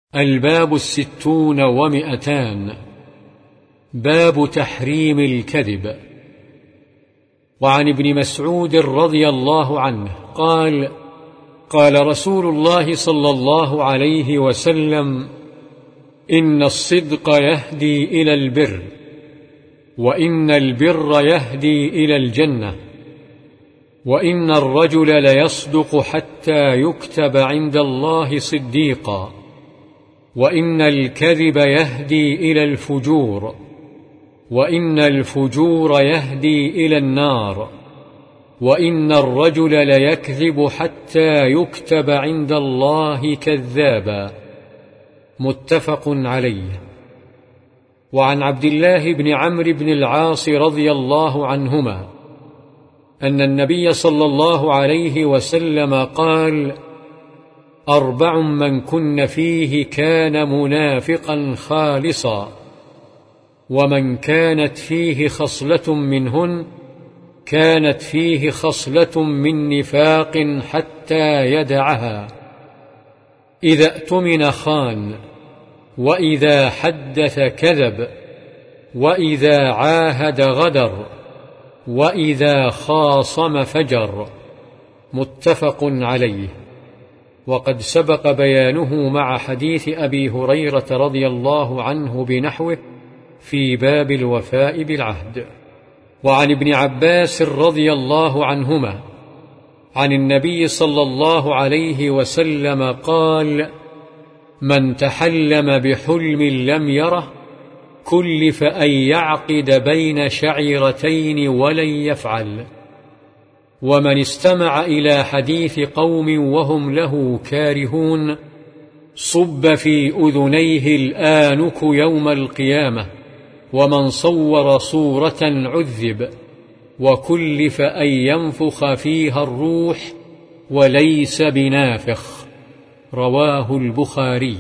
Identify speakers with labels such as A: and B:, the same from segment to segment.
A: الباب 60 و200. باب تحريم الكذب. وعن ابن مسعود رضي الله عنه قال: قال رسول الله صلى الله عليه وسلم: إن الصدق يهدي إلى البر، وإن البر يهدي إلى الجنة، وإن الرجل ليصدق حتى يكتب عند الله صديقا، وإن الكذب يهدي إلى الفجور، وإن الفجور يهدي إلى النار، وإن الرجل ليكذب حتى يكتب عند الله كذابا. متفق عليه. وعن عبد الله بن عمرو بن العاص رضي الله عنهما أن النبي صلى الله عليه وسلم قال: 4 من كن فيه كان منافقا خالصا، ومن كانت فيه خصلة منهن كانت فيه خصلة من نفاق حتى يدعها: إذا اؤتمن خان، وإذا حدث كذب، وإذا عاهد غدر، وإذا خاصم فجر. متفق عليه. وقد سبق بيانه مع حديث أبي هريرة رضي الله عنه بنحوه في باب الوفاء بالعهد. وعن ابن عباس رضي الله عنهما عن النبي صلى الله عليه وسلم قال: من تحلم بحلم لم يره كلف أن يعقد بين شعيرتين ولن يفعل. ومن استمع إلى حديث قوم وهم له كارهون صب في أذنيه الآنك يوم القيامة، ومن صور صورة عذب، وكلف أن ينفخ فيها الروح وليس بنافخ. رواه البخاري.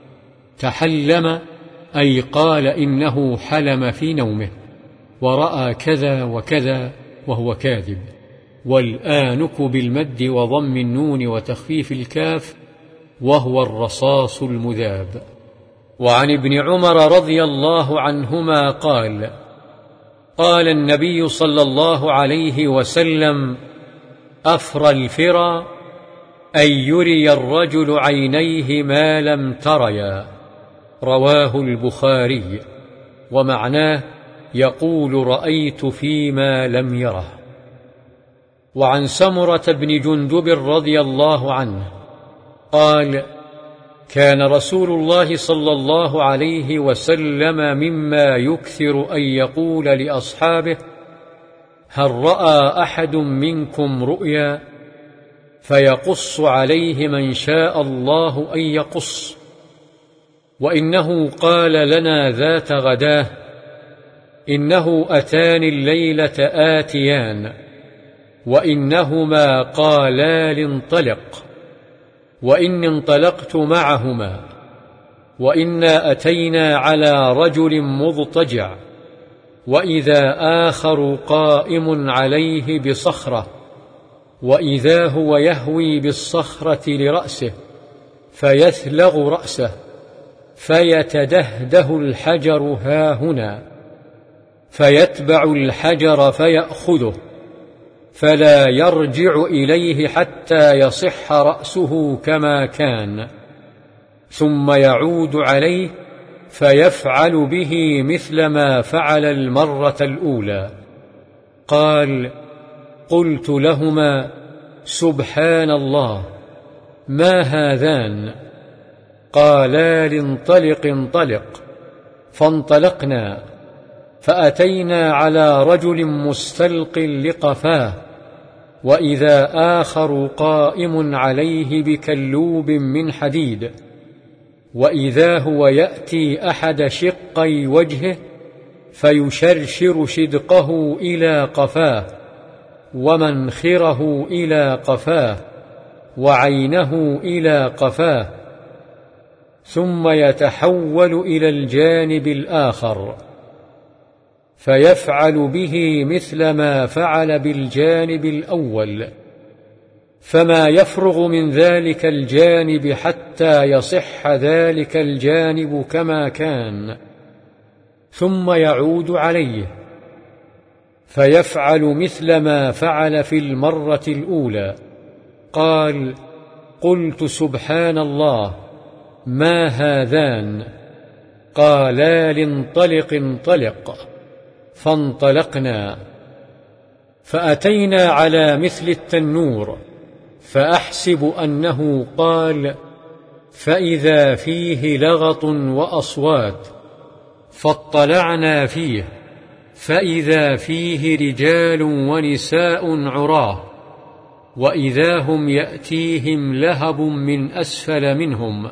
A: تحلم أي قال إنه حلم في نومه ورأى كذا وكذا وهو كاذب. والآنك بالمد وضم النون وتخفيف الكاف، وهو الرصاص المذاب. وعن ابن عمر رضي الله عنهما قال: قال النبي صلى الله عليه وسلم: أفرى الفرى أن يري الرجل عينيه ما لم تريا. رواه البخاري. ومعناه يقول: رأيت فيما لم يره. وعن سمرة بن جندب رضي الله عنه قال: كان رسول الله صلى الله عليه وسلم مما يكثر أن يقول لأصحابه: هل رأى أحد منكم رؤيا؟ فيقص عليه من شاء الله أن يقص. وإنه قال لنا ذات غداه: إنه أتاني الليلة آتيان، وإنهما قالا لانطلق، وإني انطلقت معهما، وإنا أتينا على رجل مضطجع، وإذا آخر قائم عليه بصخرة، وإذا هو يهوي بالصخرة لرأسه فيثلغ رأسه، فيتدهده الحجر هاهنا، فيتبع الحجر فيأخذه، فلا يرجع إليه حتى يصح رأسه كما كان، ثم يعود عليه فيفعل به مثل ما فعل المرة الأولى. قال: قلت لهما: سبحان الله، ما هذان؟ قالا: لانطلق انطلق. فانطلقنا فأتينا على رجل مستلق لقفاه، وإذا آخر قائم عليه بكلوب من حديد، وإذا هو يأتي أحد شقي وجهه فيشرشر شدقه إلى قفاه، ومنخره إلى قفاه، وعينه إلى قفاه، ثم يتحول إلى الجانب الآخر فيفعل به مثل ما فعل بالجانب الأول، فما يفرغ من ذلك الجانب حتى يصح ذلك الجانب كما كان، ثم يعود عليه فيفعل مثل ما فعل في المرة الأولى. قال: قلت سبحان الله، ما هذان؟ قالا: لانطلق انطلق. فانطلقنا فأتينا على مثل التنور، فأحسب أنه قال، فإذا فيه لغط وأصوات، فاطلعنا فيه فإذا فيه رجال ونساء عراه، وإذا هم يأتيهم لهب من أسفل منهم،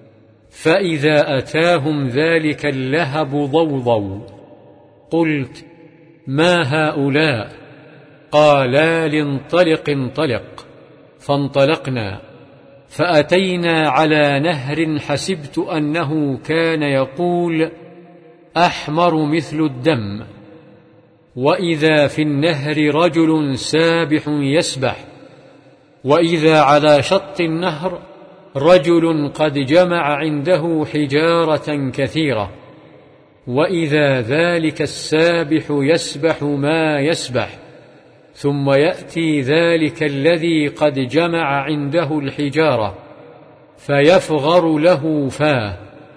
A: فإذا أتاهم ذلك اللهب ضوضوا. قلت: ما هؤلاء؟ قالا: لانطلق انطلق. فانطلقنا فأتينا على نهر حسبت أنه كان يقول: أحمر مثل الدم، وإذا في النهر رجل سابح يسبح، وإذا على شط النهر رجل قد جمع عنده حجارة كثيرة، وإذا ذلك السابح يسبح ما يسبح، ثم يأتي ذلك الذي قد جمع عنده الحجارة فيفغر له فاه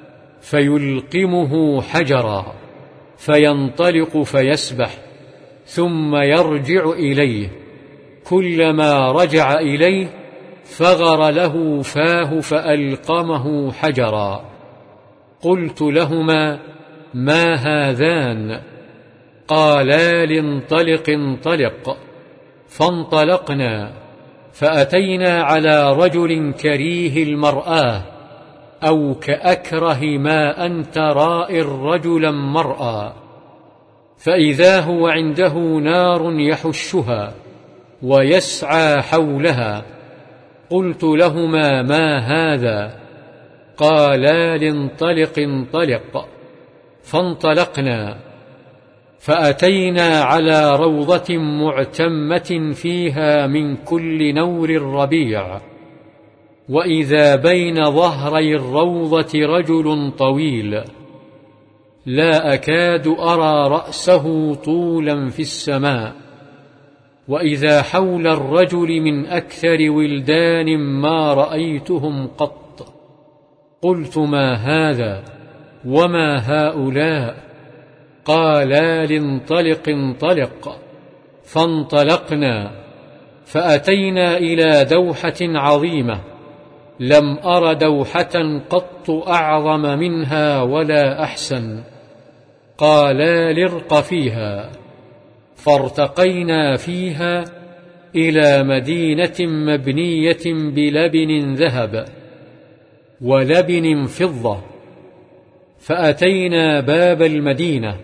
A: فيلقمه حجرا، فينطلق فيسبح، ثم يرجع إليه، كلما رجع إليه فغر له فاه فألقمه حجرا. قلت لهما: ما هذان؟ قالا: لانطلق انطلق. فانطلقنا فأتينا على رجل كريه المرآة، أو كأكره ما أنت رائر رجلا مرأى، فإذا هو عنده نار يحشها ويسعى حولها. قلت لهما: ما هذا؟ قالا: لانطلق انطلق. فانطلقنا فأتينا على روضة معتمة فيها من كل نور الربيع، وإذا بين ظهري الروضة رجل طويل لا أكاد أرى رأسه طولا في السماء، وإذا حول الرجل من أكثر ولدان ما رأيتهم قط. قلت: ما هذا وما هؤلاء؟ قالا: لانطلق انطلق. فانطلقنا فأتينا إلى دوحة عظيمة لم أر دوحة قط أعظم منها ولا أحسن. قالا: لارق فيها. فارتقينا فيها إلى مدينة مبنية بلبن ذهب ولبن فضة، فأتينا باب المدينة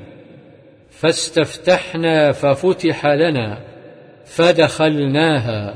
A: فاستفتحنا ففتح لنا فدخلناها،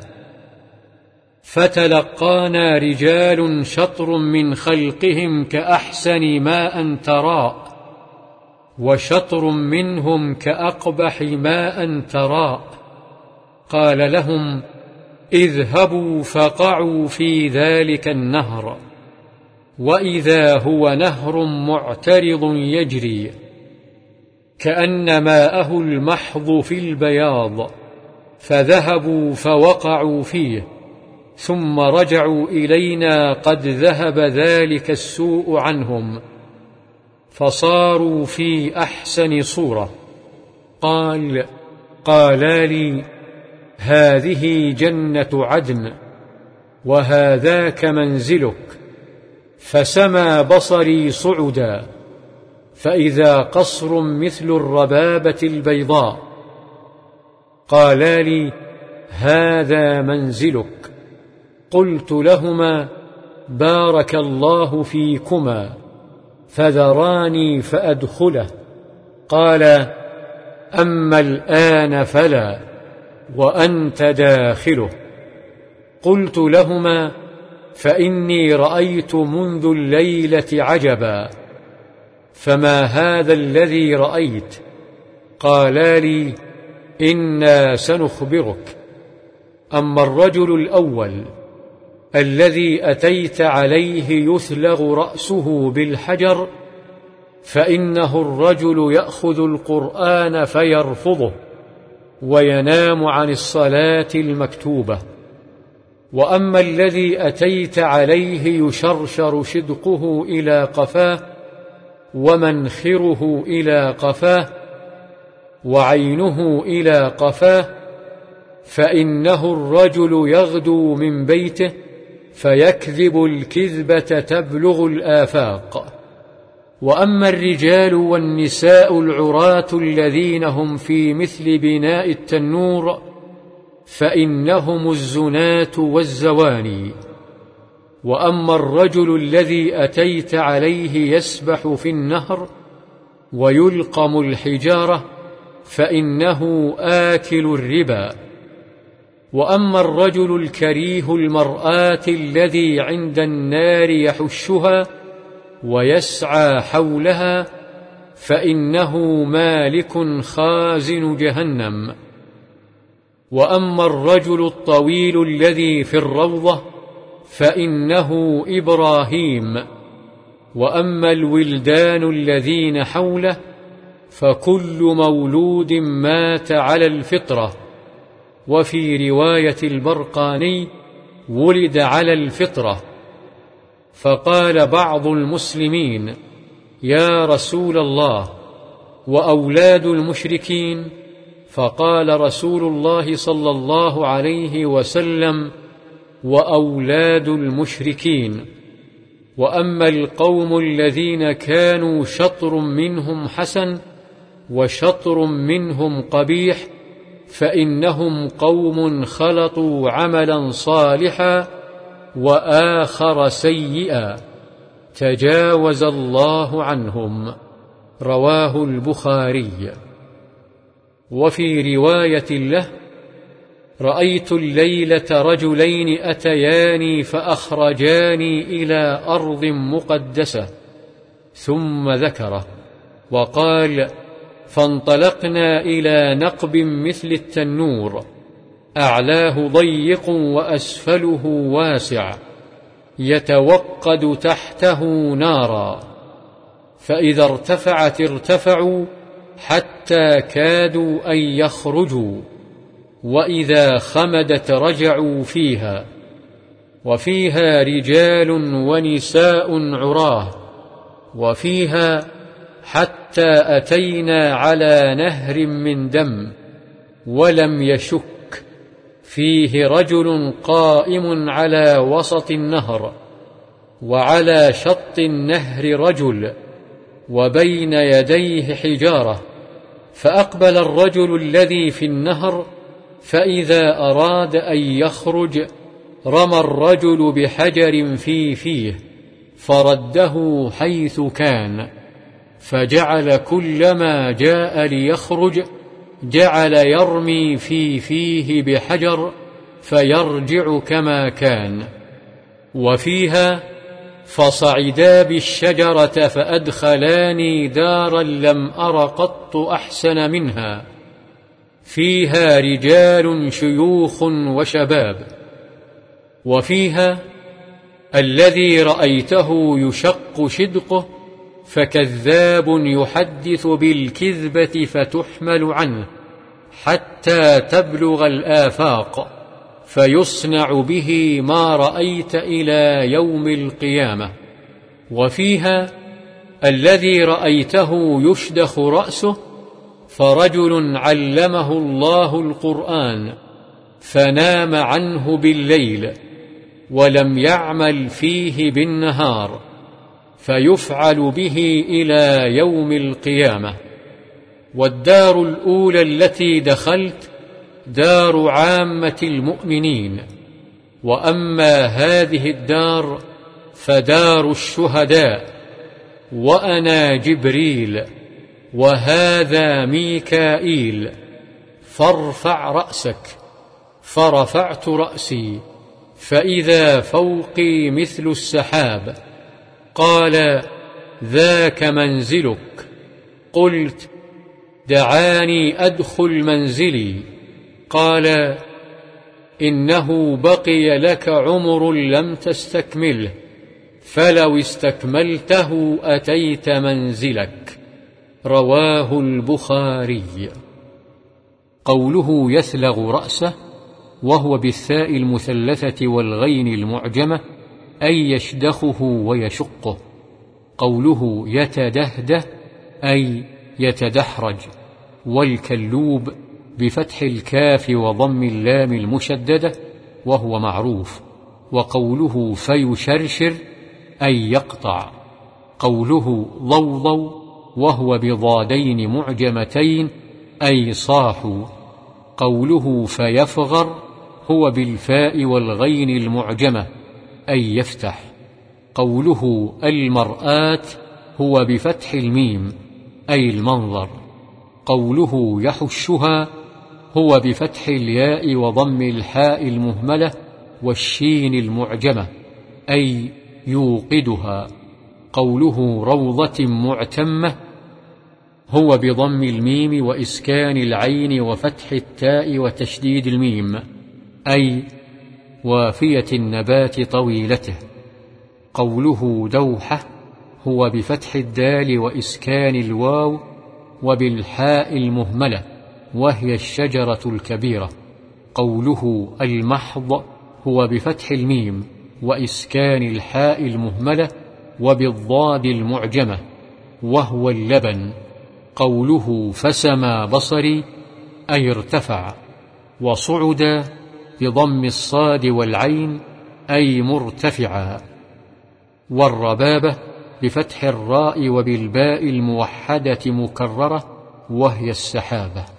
A: فتلقانا رجال شطر من خلقهم كأحسن ماء تراء، وشطر منهم كأقبح ماء تراء. قال لهم: اذهبوا فقعوا في ذلك النهر، وإذا هو نهر معترض يجري كأن ماءه المحض في البياض، فذهبوا فوقعوا فيه، ثم رجعوا إلينا قد ذهب ذلك السوء عنهم، فصاروا في أحسن صورة. قالا لي: هذه جنة عدن وهذاك منزلك. فسمى بصري صعدا، فإذا قصر مثل الربابة البيضاء. قالا لي: هذا منزلك. قلت لهما: بارك الله فيكما، فذراني فأدخله. قال: أما الآن فلا، وأنت داخله. قلت لهما: فإني رأيت منذ الليلة عجبا، فما هذا الذي رأيت؟ قالا لي: إنا سنخبرك. أما الرجل الأول الذي أتيت عليه يثلغ رأسه بالحجر فإنه الرجل يأخذ القرآن فيرفضه وينام عن الصلاة المكتوبة. وأما الذي أتيت عليه يشرشر شدقه إلى قفاه ومنخره إلى قفاه وعينه إلى قفاه فإنه الرجل يغدو من بيته فيكذب الكذبة تبلغ الآفاق. وأما الرجال والنساء العراة الذين هم في مثل بناء التنور فإنهم الزنات والزواني. وأما الرجل الذي أتيت عليه يسبح في النهر ويلقم الحجارة فإنه آكل الربا. وأما الرجل الكريه المرآة الذي عند النار يحشها ويسعى حولها فإنه مالك خازن جهنم. وأما الرجل الطويل الذي في الروضة فإنه إبراهيم. وأما الولدان الذين حوله فكل مولود مات على الفطرة. وفي رواية البرقاني ولد على الفطرة. فقال بعض المسلمين: يا رسول الله، وأولاد المشركين؟ فقال رسول الله صلى الله عليه وسلم: وأولاد المشركين. وأما القوم الذين كانوا شطر منهم حسن وشطر منهم قبيح فإنهم قوم خلطوا عملا صالحا وآخر سيئا تجاوز الله عنهم. رواه البخاري. وفي رواية له: رأيت الليلة رجلين أتياني فأخرجاني إلى أرض مقدسة، ثم ذكره وقال: فانطلقنا إلى نقب مثل التنور، أعلاه ضيق وأسفله واسع، يتوقد تحته نارا، فإذا ارتفعت ارتفعوا حتى كادوا أن يخرجوا، وإذا خمدت رجعوا فيها، وفيها رجال ونساء عراه، وفيها حتى أتينا على نهر من دم ولم يشك، فيه رجل قائم على وسط النهر، وعلى شط النهر رجل، وبين يديه حجارة. فأقبل الرجل الذي في النهر، فإذا أراد أن يخرج رمى الرجل بحجر في فيه فرده حيث كان، فجعل كلما جاء ليخرج جعل يرمي في فيه بحجر فيرجع كما كان. وفيها: فصعدا بالشجرة فأدخلاني دارا لم أر قط أحسن منها، فيها رجال شيوخ وشباب. وفيها: الذي رأيته يشق شدقه فكذاب يحدث بالكذبة فتحمل عنه حتى تبلغ الآفاق، فيصنع به ما رأيت إلى يوم القيامة. وفيها: الذي رأيته يشدخ رأسه فرجل علمه الله القرآن فنام عنه بالليل ولم يعمل فيه بالنهار، فيفعل به إلى يوم القيامة. والدار الأولى التي دخلت دار عامة المؤمنين، وأما هذه الدار فدار الشهداء، وأنا جبريل وهذا ميكائيل، فارفع رأسك. فرفعت رأسي فإذا فوقي مثل السحاب. قال: ذاك منزلك. قلت: دعاني أدخل منزلي. قال: إنه بقي لك عمر لم تستكمله، فلو استكملته أتيت منزلك. رواه البخاري. قوله يثلغ رأسه وهو بالثاء المثلثة والغين المعجمة أي يشدخه ويشقه. قوله يتدهده أي يتدحرج، والكلوب بفتح الكاف وضم اللام المشددة وهو معروف. وقوله فيشرشر أي يقطع. قوله ضوضو وهو بضادين معجمتين أي صاحوا. قوله فيفغر هو بالفاء والغين المعجمة أي يفتح. قوله المرآة هو بفتح الميم أي المنظر. قوله يحشها هو بفتح الياء وضم الحاء المهملة والشين المعجمة أي يوقدها. قوله روضة معتمة هو بضم الميم وإسكان العين وفتح التاء وتشديد الميم أي وافية النبات طويلته. قوله دوحة هو بفتح الدال وإسكان الواو وبالحاء المهملة وهي الشجرة الكبيرة. قوله المحض هو بفتح الميم وإسكان الحاء المهملة وبالضاد المعجمة وهو اللبن. قوله فسما بصري أي ارتفع، وصعد بضم الصاد والعين أي مرتفعا. والربابة بفتح الراء وبالباء الموحدة مكررة وهي السحابة.